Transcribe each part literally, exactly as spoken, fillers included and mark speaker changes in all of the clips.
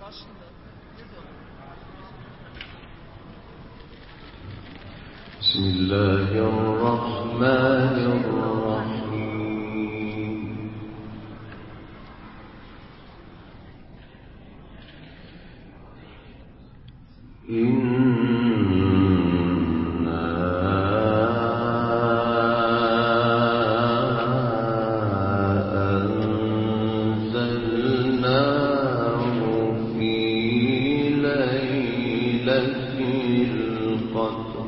Speaker 1: بسم الله الرحمن الرحيم إنا أنزلناه في ليلة القدر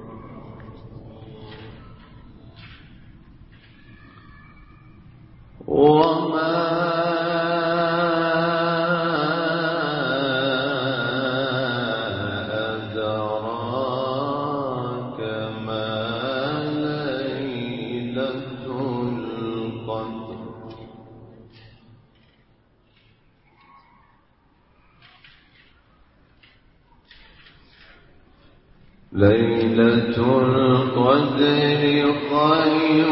Speaker 1: وما أدراك ما ليلة القدر ليلة القدر خير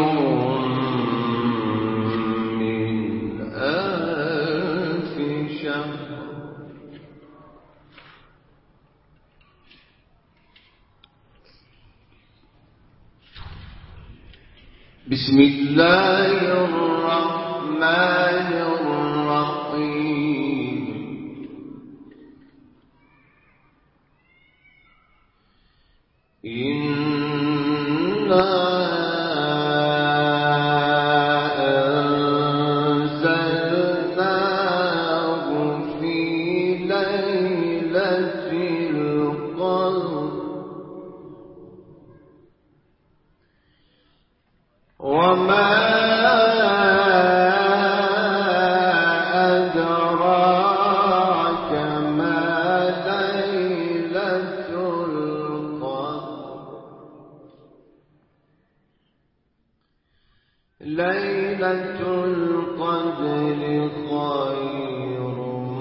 Speaker 1: بسم الله الرحمن الرحيم إنا أنزلناه في ليلة القدر وما أدراك ما ليلة القدر ليلة القدر خير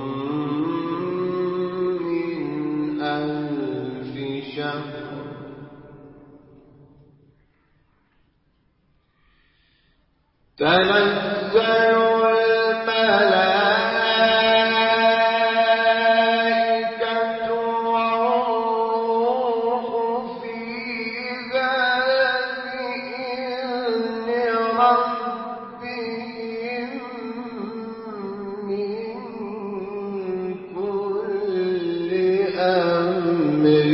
Speaker 1: من ألف شهر تنزل الملائكة والروح فيها بإذن ربهم من كل أمر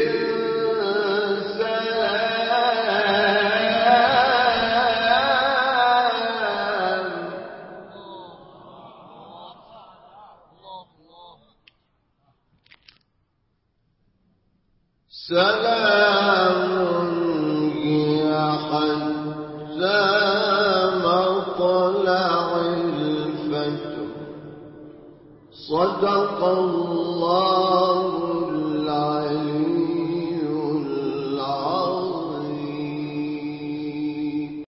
Speaker 1: سلام هي حتى مطلع الفجر صدق الله